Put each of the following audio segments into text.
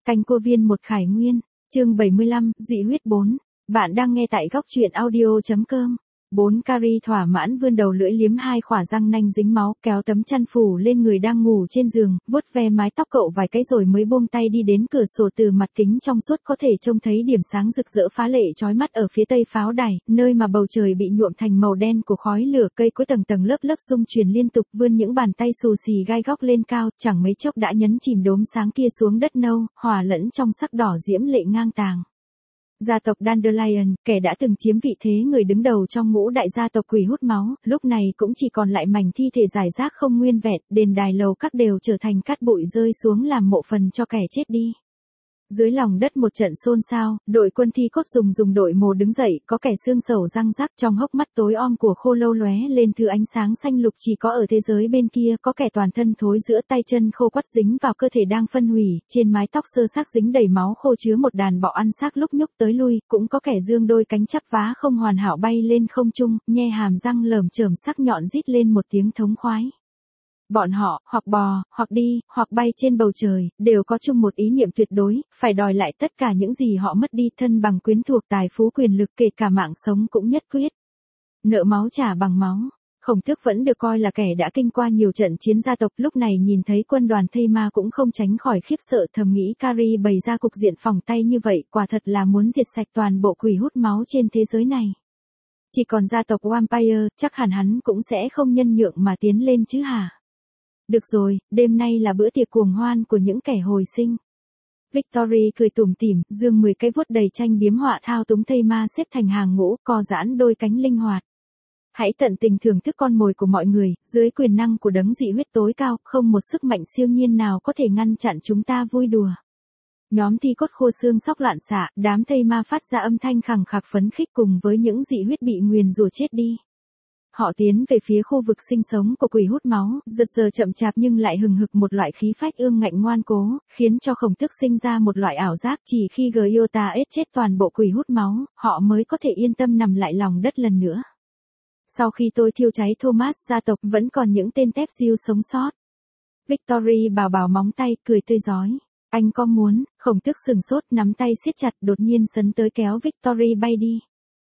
Canh Cô Viên một Khải Nguyên, chương 75, dị huyết 4. Bạn đang nghe tại góc truyện audio.com. 4 Carrie thỏa mãn vươn đầu lưỡi liếm hai khỏa răng nanh dính máu, kéo tấm chăn phủ lên người đang ngủ trên giường, vuốt ve mái tóc cậu vài cái rồi mới buông tay đi đến cửa sổ. Từ mặt kính trong suốt có thể trông thấy điểm sáng rực rỡ phá lệ chói mắt ở phía tây pháo đài, nơi mà bầu trời bị nhuộm thành màu đen của khói lửa, cây cối tầng tầng lớp lớp rung chuyển liên tục, vươn những bàn tay xù xì gai góc lên cao, chẳng mấy chốc đã nhấn chìm đốm sáng kia xuống đất nâu, hòa lẫn trong sắc đỏ diễm lệ ngang tàng. Gia tộc Dandelion, kẻ đã từng chiếm vị thế người đứng đầu trong ngũ đại gia tộc quỷ hút máu, lúc này cũng chỉ còn lại mảnh thi thể rải rác không nguyên vẹn, đền đài lầu các đều trở thành cát bụi rơi xuống làm mộ phần cho kẻ chết đi. Dưới lòng đất một trận xôn xao, đội quân thi cốt dùng đội mồ đứng dậy, có kẻ xương sầu răng rắc, trong hốc mắt tối om của khô lâu lóe lên thứ ánh sáng xanh lục chỉ có ở thế giới bên kia, có kẻ toàn thân thối rữa, tay chân khô quắt dính vào cơ thể đang phân hủy, trên mái tóc sơ xác dính đầy máu khô chứa một đàn bọ ăn xác lúc nhúc tới lui, cũng có kẻ dương đôi cánh chắp vá không hoàn hảo bay lên không trung, nhe hàm răng lởm chởm sắc nhọn rít lên một tiếng thống khoái. Bọn họ, hoặc bò, hoặc đi, hoặc bay trên bầu trời, đều có chung một ý niệm tuyệt đối, phải đòi lại tất cả những gì họ mất đi, thân bằng quyến thuộc, tài phú quyền lực, kể cả mạng sống cũng nhất quyết. Nợ máu trả bằng máu. Khổng Tước vẫn được coi là kẻ đã kinh qua nhiều trận chiến gia tộc, lúc này nhìn thấy quân đoàn thây ma cũng không tránh khỏi khiếp sợ, thầm nghĩ Carrie bày ra cục diện phỏng tay như vậy, quả thật là muốn diệt sạch toàn bộ quỷ hút máu trên thế giới này. Chỉ còn gia tộc Vampire, chắc hẳn hắn cũng sẽ không nhân nhượng mà tiến lên chứ hả? Được rồi, đêm nay là bữa tiệc cuồng hoan của những kẻ hồi sinh. Victory cười tủm tỉm, dương 10 cái vuốt đầy tranh biếm họa thao túng thây ma xếp thành hàng ngũ, co giãn đôi cánh linh hoạt. Hãy tận tình thưởng thức con mồi của mọi người, dưới quyền năng của đấng dị huyết tối cao, không một sức mạnh siêu nhiên nào có thể ngăn chặn chúng ta vui đùa. Nhóm thi cốt khô xương sóc loạn xạ, đám thây ma phát ra âm thanh khẳng khặc phấn khích cùng với những dị huyết bị nguyền rủa chết đi. Họ tiến về phía khu vực sinh sống của quỷ hút máu, giật giờ chậm chạp nhưng lại hừng hực một loại khí phách ương ngạnh ngoan cố, khiến cho Khổng Tước sinh ra một loại ảo giác chỉ khi Giota ết chết toàn bộ quỷ hút máu, họ mới có thể yên tâm nằm lại lòng đất lần nữa. Sau khi tôi thiêu cháy Thomas, gia tộc vẫn còn những tên tép diêu sống sót. Victory bảo móng tay, cười tươi rói. Anh có muốn? Khổng Tước sừng sốt, nắm tay siết chặt, đột nhiên sấn tới kéo Victory bay đi.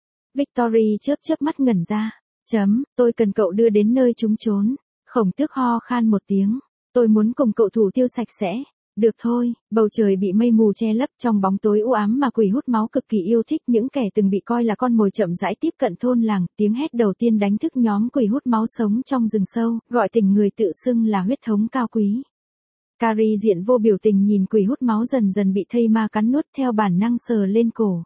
Victory chớp mắt ngẩn ra. Tôi cần cậu đưa đến nơi chúng trốn. Khổng Tước ho khan một tiếng. Tôi muốn cùng cậu thủ tiêu sạch sẽ. Được thôi, bầu trời bị mây mù che lấp, trong bóng tối u ám mà quỷ hút máu cực kỳ yêu thích, những kẻ từng bị coi là con mồi chậm rãi tiếp cận thôn làng, tiếng hét đầu tiên đánh thức nhóm quỷ hút máu sống trong rừng sâu, gọi tình người tự xưng là huyết thống cao quý. Carrie diện vô biểu tình nhìn quỷ hút máu dần dần bị thây ma cắn nuốt, theo bản năng sờ lên cổ.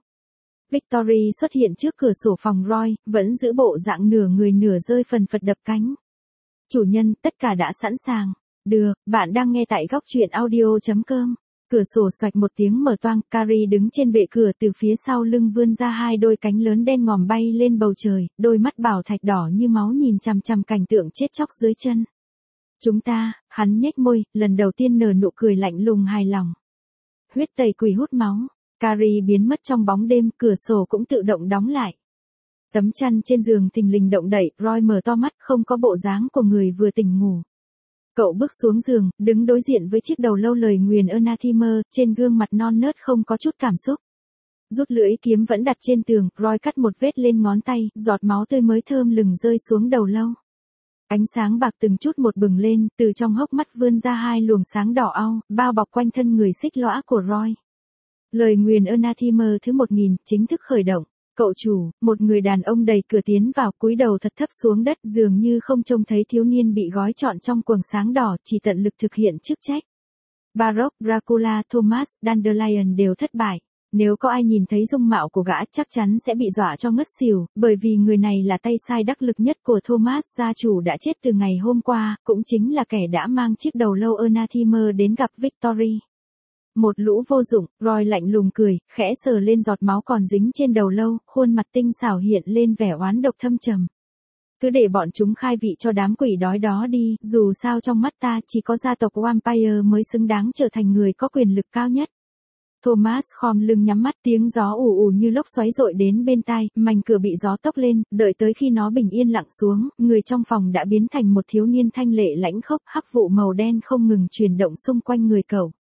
Victory xuất hiện trước cửa sổ phòng Roy, vẫn giữ bộ dạng nửa người nửa rơi phần phật đập cánh. Chủ nhân, tất cả đã sẵn sàng. Được, bạn đang nghe tại góc truyện audio.com. Cửa sổ xoạch một tiếng mở toang, Carrie đứng trên bệ cửa, từ phía sau lưng vươn ra hai đôi cánh lớn đen ngòm bay lên bầu trời, đôi mắt bảo thạch đỏ như máu nhìn chằm chằm cảnh tượng chết chóc dưới chân. Chúng ta, hắn nhếch môi, lần đầu tiên nở nụ cười lạnh lùng hài lòng. Huyết tẩy quỷ hút máu. Carrie biến mất trong bóng đêm, cửa sổ cũng tự động đóng lại. Tấm chăn trên giường thình lình động đậy, Roy mở to mắt, không có bộ dáng của người vừa tỉnh ngủ. Cậu bước xuống giường, đứng đối diện với chiếc đầu lâu lời nguyền Anathema, trên gương mặt non nớt không có chút cảm xúc. Rút lưỡi kiếm vẫn đặt trên tường, Roy cắt một vết lên ngón tay, giọt máu tươi mới thơm lừng rơi xuống đầu lâu. Ánh sáng bạc từng chút một bừng lên, từ trong hốc mắt vươn ra hai luồng sáng đỏ au, bao bọc quanh thân người xích lõa của Roy. Lời nguyền Anathema thứ 1000 chính thức khởi động. Cậu chủ, một người đàn ông đẩy cửa tiến vào, cúi đầu thật thấp xuống đất, dường như không trông thấy thiếu niên bị gói trọn trong quầng sáng đỏ, chỉ tận lực thực hiện chức trách. Baroque, Dracula, Thomas, Dandelion đều thất bại. Nếu có ai nhìn thấy dung mạo của gã chắc chắn sẽ bị dọa cho ngất xỉu, bởi vì người này là tay sai đắc lực nhất của Thomas, gia chủ đã chết từ ngày hôm qua, cũng chính là kẻ đã mang chiếc đầu lâu Anathema đến gặp Victory. Một lũ vô dụng, Roy lạnh lùng cười, khẽ sờ lên giọt máu còn dính trên đầu lâu, khuôn mặt tinh xảo hiện lên vẻ oán độc thâm trầm. Cứ để bọn chúng khai vị cho đám quỷ đói đó đi, dù sao trong mắt ta chỉ có gia tộc Vampire mới xứng đáng trở thành người có quyền lực cao nhất. Thomas khom lưng nhắm mắt, tiếng gió ù ù như lốc xoáy dội đến bên tai, mảnh cửa bị gió tốc lên, đợi tới khi nó bình yên lặng xuống, người trong phòng đã biến thành một thiếu niên thanh lệ lãnh khốc, hắc vụ màu đen không ngừng chuyển động xung quanh người cậu.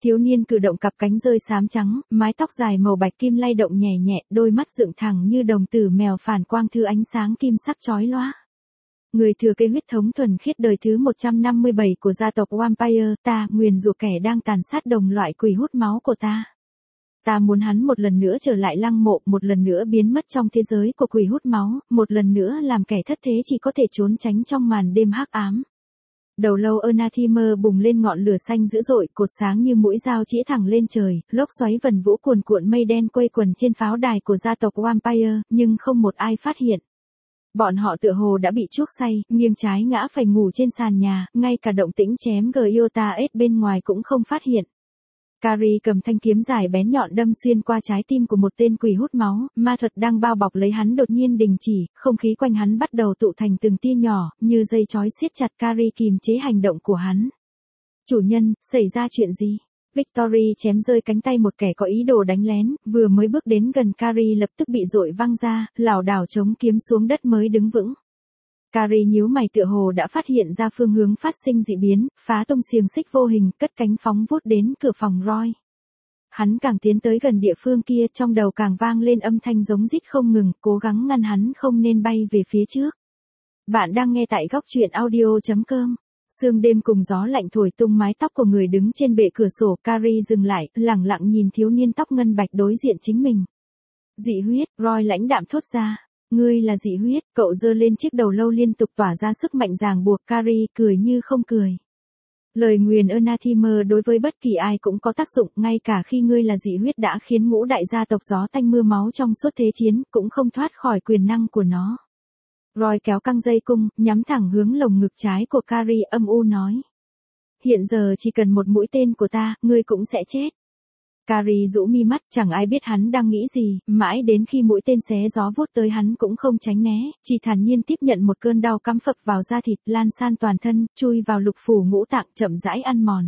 Thiếu niên cử động cặp cánh rơi xám trắng, mái tóc dài màu bạch kim lay động nhẹ nhẹ, đôi mắt dựng thẳng như đồng tử mèo phản quang thứ ánh sáng kim sắc chói lóa. Người thừa kế huyết thống thuần khiết đời thứ 157 của gia tộc Vampire, ta nguyền rủa kẻ đang tàn sát đồng loại quỷ hút máu của ta. Ta muốn hắn một lần nữa trở lại lăng mộ, một lần nữa biến mất trong thế giới của quỷ hút máu, một lần nữa làm kẻ thất thế chỉ có thể trốn tránh trong màn đêm hắc ám. Đầu lâu Anathema bùng lên ngọn lửa xanh dữ dội, cột sáng như mũi dao chĩa thẳng lên trời, lốc xoáy vần vũ cuồn cuộn mây đen quây quần trên pháo đài của gia tộc Vampire, nhưng không một ai phát hiện. Bọn họ tựa hồ đã bị chuốc say, nghiêng trái ngã phải ngủ trên sàn nhà, ngay cả động tĩnh chém Giota S bên ngoài cũng không phát hiện. Carrie cầm thanh kiếm dài bén nhọn đâm xuyên qua trái tim của một tên quỷ hút máu, ma thuật đang bao bọc lấy hắn đột nhiên đình chỉ, không khí quanh hắn bắt đầu tụ thành từng tia nhỏ, như dây chói siết chặt Carrie kìm chế hành động của hắn. Chủ nhân, xảy ra chuyện gì? Victory chém rơi cánh tay một kẻ có ý đồ đánh lén, vừa mới bước đến gần Carrie lập tức bị dội văng ra, lảo đảo chống kiếm xuống đất mới đứng vững. Carrie nhíu mày tựa hồ đã phát hiện ra phương hướng phát sinh dị biến, phá tung xiềng xích vô hình, cất cánh phóng vút đến cửa phòng Roy. Hắn càng tiến tới gần địa phương kia, trong đầu càng vang lên âm thanh giống rít không ngừng, cố gắng ngăn hắn không nên bay về phía trước. Bạn đang nghe tại góc truyện audio.com. Sương đêm cùng gió lạnh thổi tung mái tóc của người đứng trên bệ cửa sổ. Carrie dừng lại, lẳng lặng nhìn thiếu niên tóc ngân bạch đối diện chính mình. Dị huyết, Roy lãnh đạm thốt ra. Ngươi là dị huyết, cậu giơ lên chiếc đầu lâu liên tục tỏa ra sức mạnh ràng buộc. Carrie cười như không cười. Lời nguyền Anathema đối với bất kỳ ai cũng có tác dụng, ngay cả khi ngươi là dị huyết đã khiến ngũ đại gia tộc gió tanh mưa máu trong suốt thế chiến, cũng không thoát khỏi quyền năng của nó. Roy kéo căng dây cung, nhắm thẳng hướng lồng ngực trái của Carrie, âm u nói. Hiện giờ chỉ cần một mũi tên của ta, ngươi cũng sẽ chết. Carrie rũ mi mắt, chẳng ai biết hắn đang nghĩ gì, mãi đến khi mũi tên xé gió vút tới hắn cũng không tránh né, chỉ thản nhiên tiếp nhận một cơn đau cắm phập vào da thịt, lan san toàn thân, chui vào lục phủ ngũ tạng, chậm rãi ăn mòn.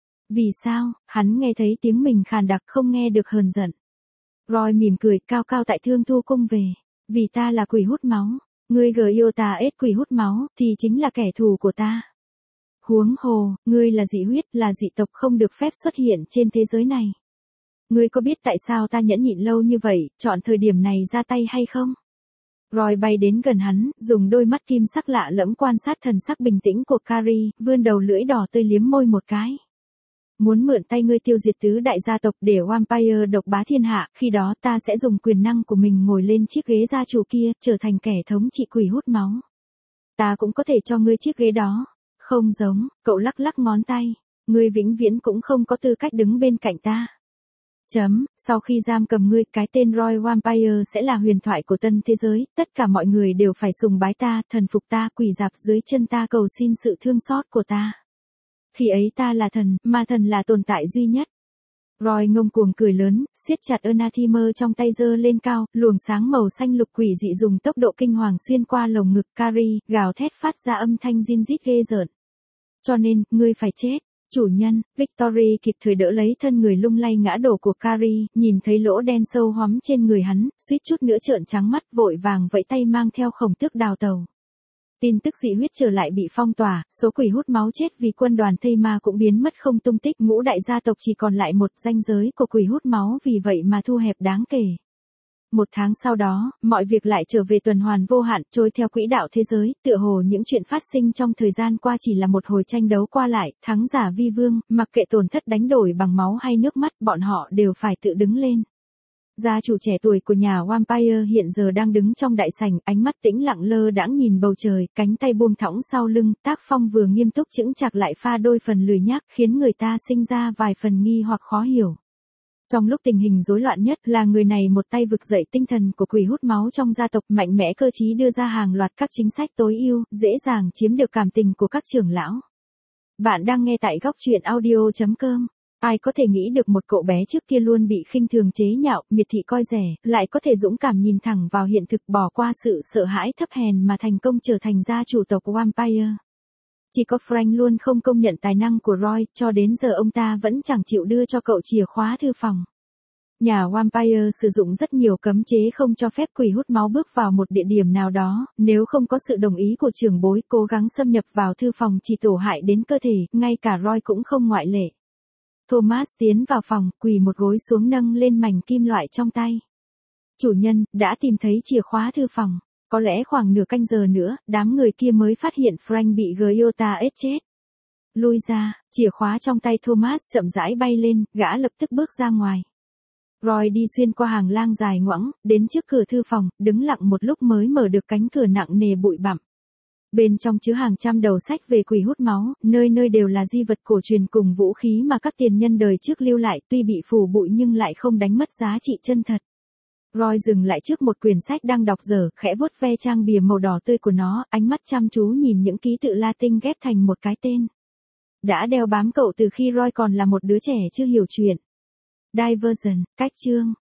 Vì sao? Hắn nghe thấy tiếng mình khàn đặc, không nghe được hờn giận. Roy mỉm cười, cao cao tại thương thu cung về. Vì ta là quỷ hút máu. Ngươi Giota S quỷ hút máu, thì chính là kẻ thù của ta. Huống hồ, ngươi là dị huyết, là dị tộc không được phép xuất hiện trên thế giới này. Ngươi có biết tại sao ta nhẫn nhịn lâu như vậy, chọn thời điểm này ra tay hay không? Roy bay đến gần hắn, dùng đôi mắt kim sắc lạ lẫm quan sát thần sắc bình tĩnh của Carrie, vươn đầu lưỡi đỏ tươi liếm môi một cái. Muốn mượn tay ngươi tiêu diệt tứ đại gia tộc để Vampire độc bá thiên hạ, khi đó ta sẽ dùng quyền năng của mình ngồi lên chiếc ghế gia chủ kia, trở thành kẻ thống trị quỷ hút máu. Ta cũng có thể cho ngươi chiếc ghế đó. Không giống, cậu lắc lắc ngón tay. Ngươi vĩnh viễn cũng không có tư cách đứng bên cạnh ta. Sau khi giam cầm ngươi, cái tên Roy Vampire sẽ là huyền thoại của tân thế giới, tất cả mọi người đều phải sùng bái ta, thần phục ta, quỳ rạp dưới chân ta cầu xin sự thương xót của ta. Khi ấy ta là thần, mà thần là tồn tại duy nhất. Roy ngông cuồng cười lớn, siết chặt Anathema trong tay giơ lên cao, luồng sáng màu xanh lục quỷ dị dùng tốc độ kinh hoàng xuyên qua lồng ngực Carrie, gào thét phát ra âm thanh rin rít ghê rợn. Cho nên, ngươi phải chết. Chủ nhân, Victory kịp thời đỡ lấy thân người lung lay ngã đổ của Carrie, nhìn thấy lỗ đen sâu hoắm trên người hắn, suýt chút nữa trợn trắng mắt, vội vàng vẫy tay mang theo khổng tước đào tàu. Tin tức dị huyết trở lại bị phong tỏa, số quỷ hút máu chết vì quân đoàn Thây Ma cũng biến mất không tung tích, ngũ đại gia tộc chỉ còn lại một ranh giới của quỷ hút máu, vì vậy mà thu hẹp đáng kể. Một tháng sau đó, mọi việc lại trở về tuần hoàn vô hạn, trôi theo quỹ đạo thế giới, tựa hồ những chuyện phát sinh trong thời gian qua chỉ là một hồi tranh đấu qua lại, thắng giả vi vương, mặc kệ tổn thất đánh đổi bằng máu hay nước mắt, bọn họ đều phải tự đứng lên. Gia chủ trẻ tuổi của nhà Vampire hiện giờ đang đứng trong đại sảnh, ánh mắt tĩnh lặng lơ đãng nhìn bầu trời, cánh tay buông thõng sau lưng, tác phong vừa nghiêm túc chững chạc lại pha đôi phần lười nhác, khiến người ta sinh ra vài phần nghi hoặc khó hiểu. Trong lúc tình hình rối loạn nhất, là người này một tay vực dậy tinh thần của quỷ hút máu trong gia tộc, mạnh mẽ cơ trí đưa ra hàng loạt các chính sách tối ưu, dễ dàng chiếm được cảm tình của các trưởng lão. Bạn đang nghe tại góc truyện audio.com. Ai có thể nghĩ được một cậu bé trước kia luôn bị khinh thường chế nhạo, miệt thị coi rẻ, lại có thể dũng cảm nhìn thẳng vào hiện thực, bỏ qua sự sợ hãi thấp hèn mà thành công trở thành gia chủ tộc Vampire. Chỉ có Frank luôn không công nhận tài năng của Roy, cho đến giờ ông ta vẫn chẳng chịu đưa cho cậu chìa khóa thư phòng. Nhà Vampire sử dụng rất nhiều cấm chế không cho phép quỷ hút máu bước vào một địa điểm nào đó, nếu không có sự đồng ý của trưởng bối, cố gắng xâm nhập vào thư phòng chỉ tổ hại đến cơ thể, ngay cả Roy cũng không ngoại lệ. Thomas tiến vào phòng, quỳ một gối xuống nâng lên mảnh kim loại trong tay. Chủ nhân, đã tìm thấy chìa khóa thư phòng. Có lẽ khoảng nửa canh giờ nữa, đám người kia mới phát hiện Frank bị Giota ết chết. Lui ra, chìa khóa trong tay Thomas chậm rãi bay lên, gã lập tức bước ra ngoài. Roy đi xuyên qua hàng lang dài ngoẵng, đến trước cửa thư phòng, đứng lặng một lúc mới mở được cánh cửa nặng nề bụi bặm. Bên trong chứa hàng trăm đầu sách về quỷ hút máu, nơi nơi đều là di vật cổ truyền cùng vũ khí mà các tiền nhân đời trước lưu lại, tuy bị phủ bụi nhưng lại không đánh mất giá trị chân thật. Roy dừng lại trước một quyển sách đang đọc dở, khẽ vuốt ve trang bìa màu đỏ tươi của nó, ánh mắt chăm chú nhìn những ký tự Latin ghép thành một cái tên. Đã đeo bám cậu từ khi Roy còn là một đứa trẻ chưa hiểu chuyện. Diversion, cách chương,